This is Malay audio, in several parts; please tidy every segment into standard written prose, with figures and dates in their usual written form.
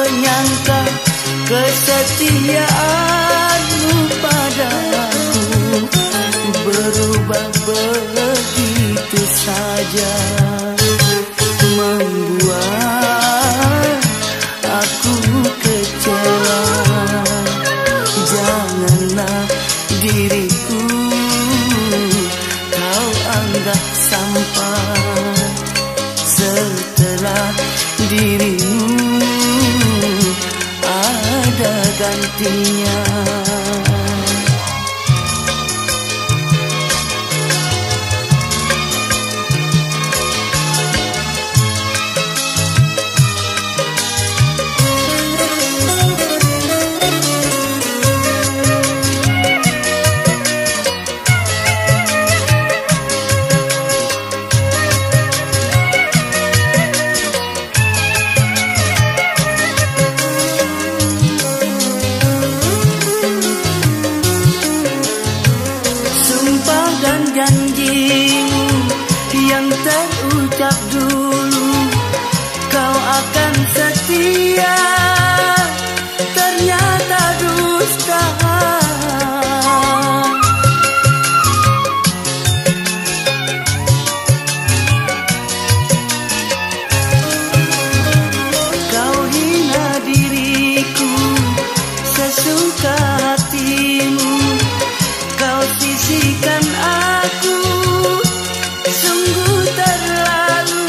menyangka kesetiaanmu padaku berubah begitu saja, membuat aku kecewa. Janganlah diriku kau anggap sampah, setelah dirimu ada gantinya. Janjimu yang terucap dulu, kau akan setia, ternyata dusta. Kau hina diriku sesuka hatimu, kau sisihkan aku, sungguh terlalu.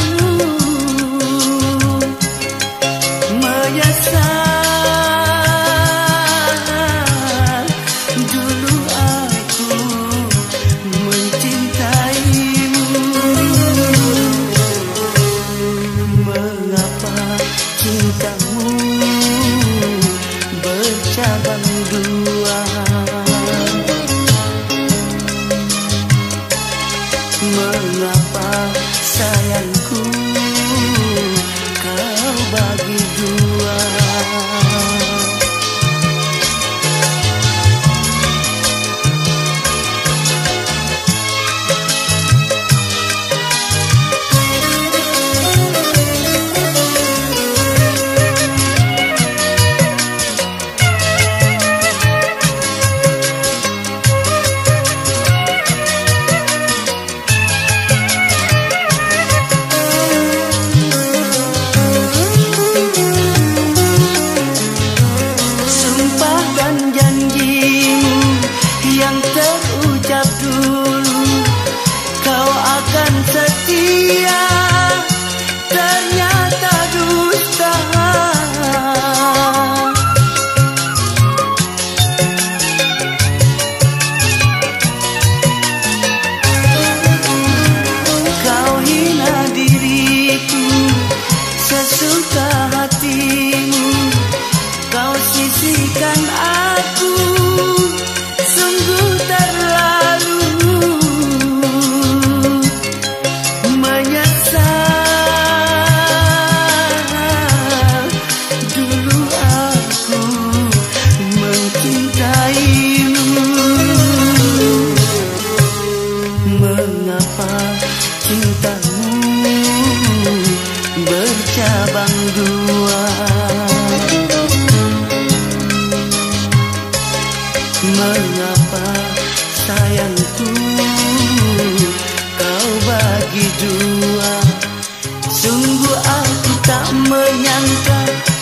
Menyesal dulu aku mencintaimu. Mengapa cintamu bercabang dua? Mengapa sayangku kau bagi dua? Terucap dulu, kau akan setia, ternyata dusta. Kau hina diriku sesuka hatimu, kau sisihkan aku, sungguh terlalu. Menyesal dulu aku mencintaimu. Mengapa cintamu bercabang dua? Mengapa sayangku kau bagi dua? Sungguh aku tak menyangka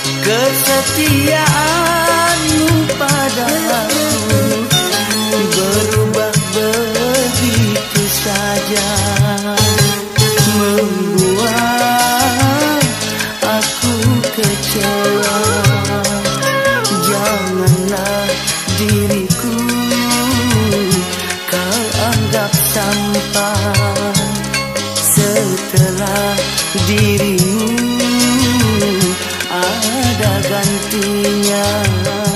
kesetiaanmu padaku berubah begitu saja, membuat aku kecewa. Janganlah diriku kau anggap sampah, setelah dirimu ada gantinya.